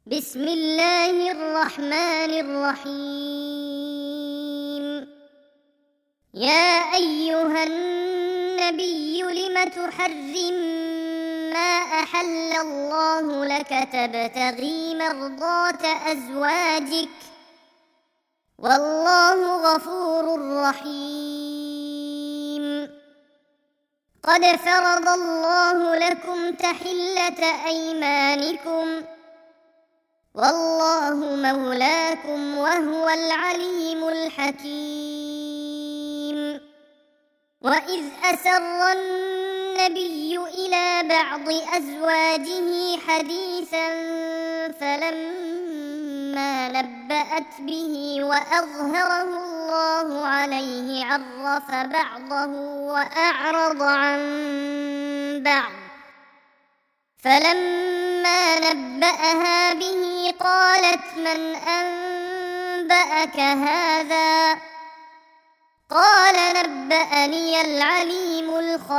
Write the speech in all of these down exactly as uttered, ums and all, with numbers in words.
بسم الله الرحمن الرحيم. يا أيها النبي لم تحرم ما أحل الله لك تبتغي مرضات أزواجك والله غفور رحيم. قد فرض الله لكم تحلة أيمانكم والله مولاكم وهو العليم الحكيم. وإذ أسر النبي إلى بعض أزواجه حديثا فلما نبأت به وأظهره الله عليه عرف بعضه وأعرض عن بعض، فلما نبأها به قالت من أنبأك هذا؟ قال نبأني العليم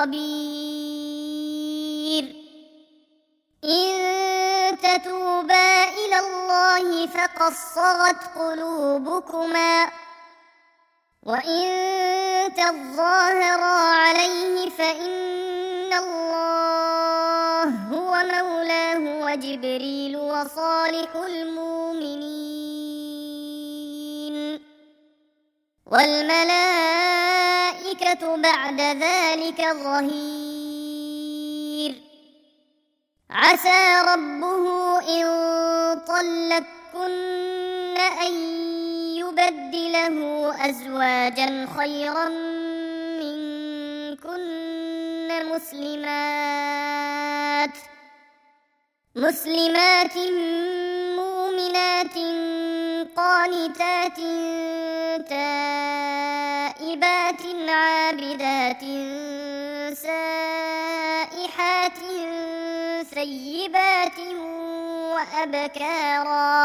الخبير. إن تتوبا إلى الله فقد صغت قلوبكما وإن تظاهرا عليه فإن الله هو مولاه وجبريل وصالح المؤمنين والملائكة بعد ذلك ظهير. عسى ربه إن طلقكن أن يبدله أزواجا خيرا منكن مسلمات مسلمات مؤمنات قانتات تائبات عابدات سائحات ثيبات وأبكارا.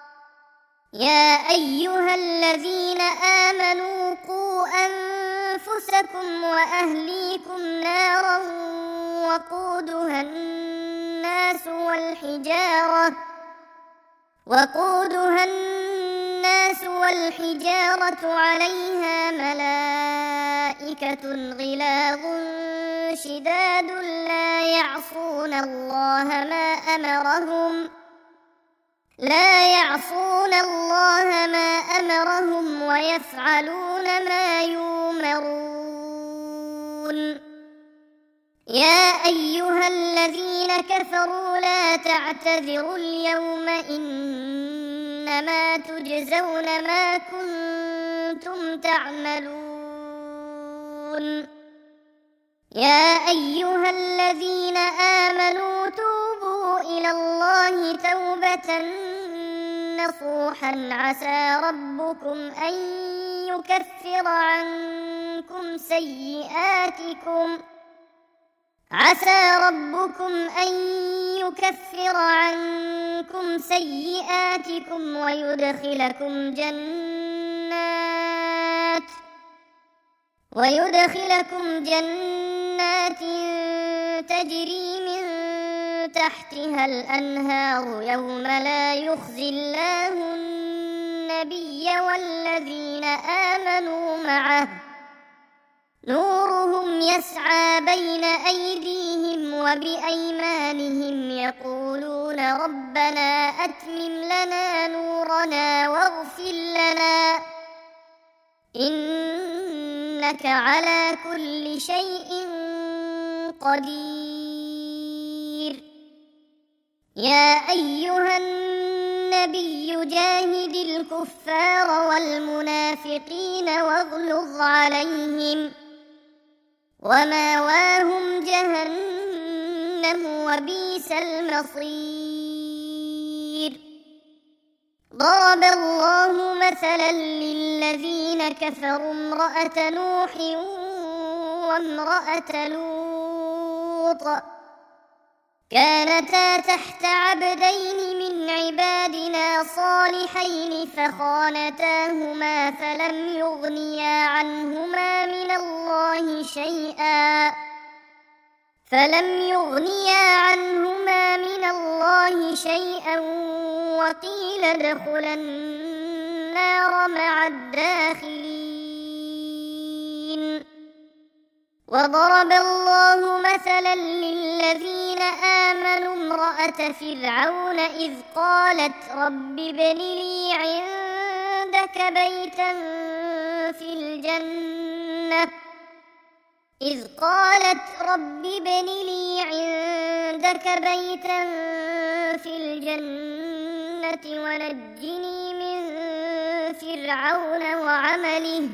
يا أيها الذين آمنوا قوا أنفسكم وأهليكم نارا وقودها الناس والحجارة وقودها الناس والحجارة عليها ملائكة غلاظ شداد لا يعصون الله ما أمرهم لا يعصون الله ما أمرهم ويفعلون ما يؤمرون. يا أيها الذين كفروا لا تعتذروا اليوم إنما تجزون ما كنتم تعملون. يا أيها الذين آمنوا توبوا إلى الله توبة نصوحا عسى ربكم أن يكفر عنكم سيئاتكم عسى ربكم أن يكفر عنكم سيئاتكم ويدخلكم جنات ويدخلكم جنات تجري من تحتها الأنهار يوم لا يخزي الله النبي والذين آمنوا معه نورهم يسعى بين أيديهم وبأيمانهم يقولون ربنا أتمم لنا نورنا واغفر لنا إنك على كل شيء قدير. يا أيها النبي جاهد الكفار والمنافقين واغلظ عليهم ومأواهم جهنم وبئس المصير. ضرب الله مثلا للذين كفروا امرأة نوح وامرأة لوط كانتا تحت عبدين من عبادنا صالحين فخانتاهما فلم يغنيا عنهما من الله شيئا فلم يغنيا عنهما من الله شيئا وقيل ادخلا النار مع الداخلين. وضرب الله مثلا للذين آمنوا امرأة فرعون إذ قالت رب ابن لي عندك بيتا في الجنة إذ قالت رب ابن لي عندك بيتا في الجنة ونجني من فرعون وعمله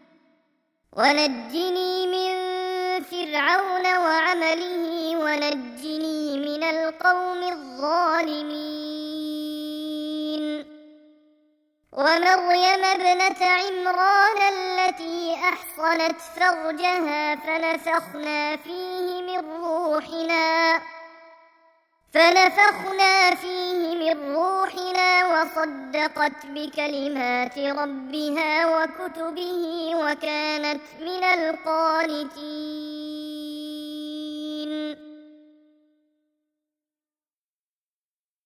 ونجني من فرعون وعمله ونجني من القوم الظالمين. ومريم ابنة عمران التي أحصنت فرجها فنفخنا فيه من روحنا فنفخنا فيه من روحنا وصدقت بكلمات ربها وكتبه وكانت من القانتين.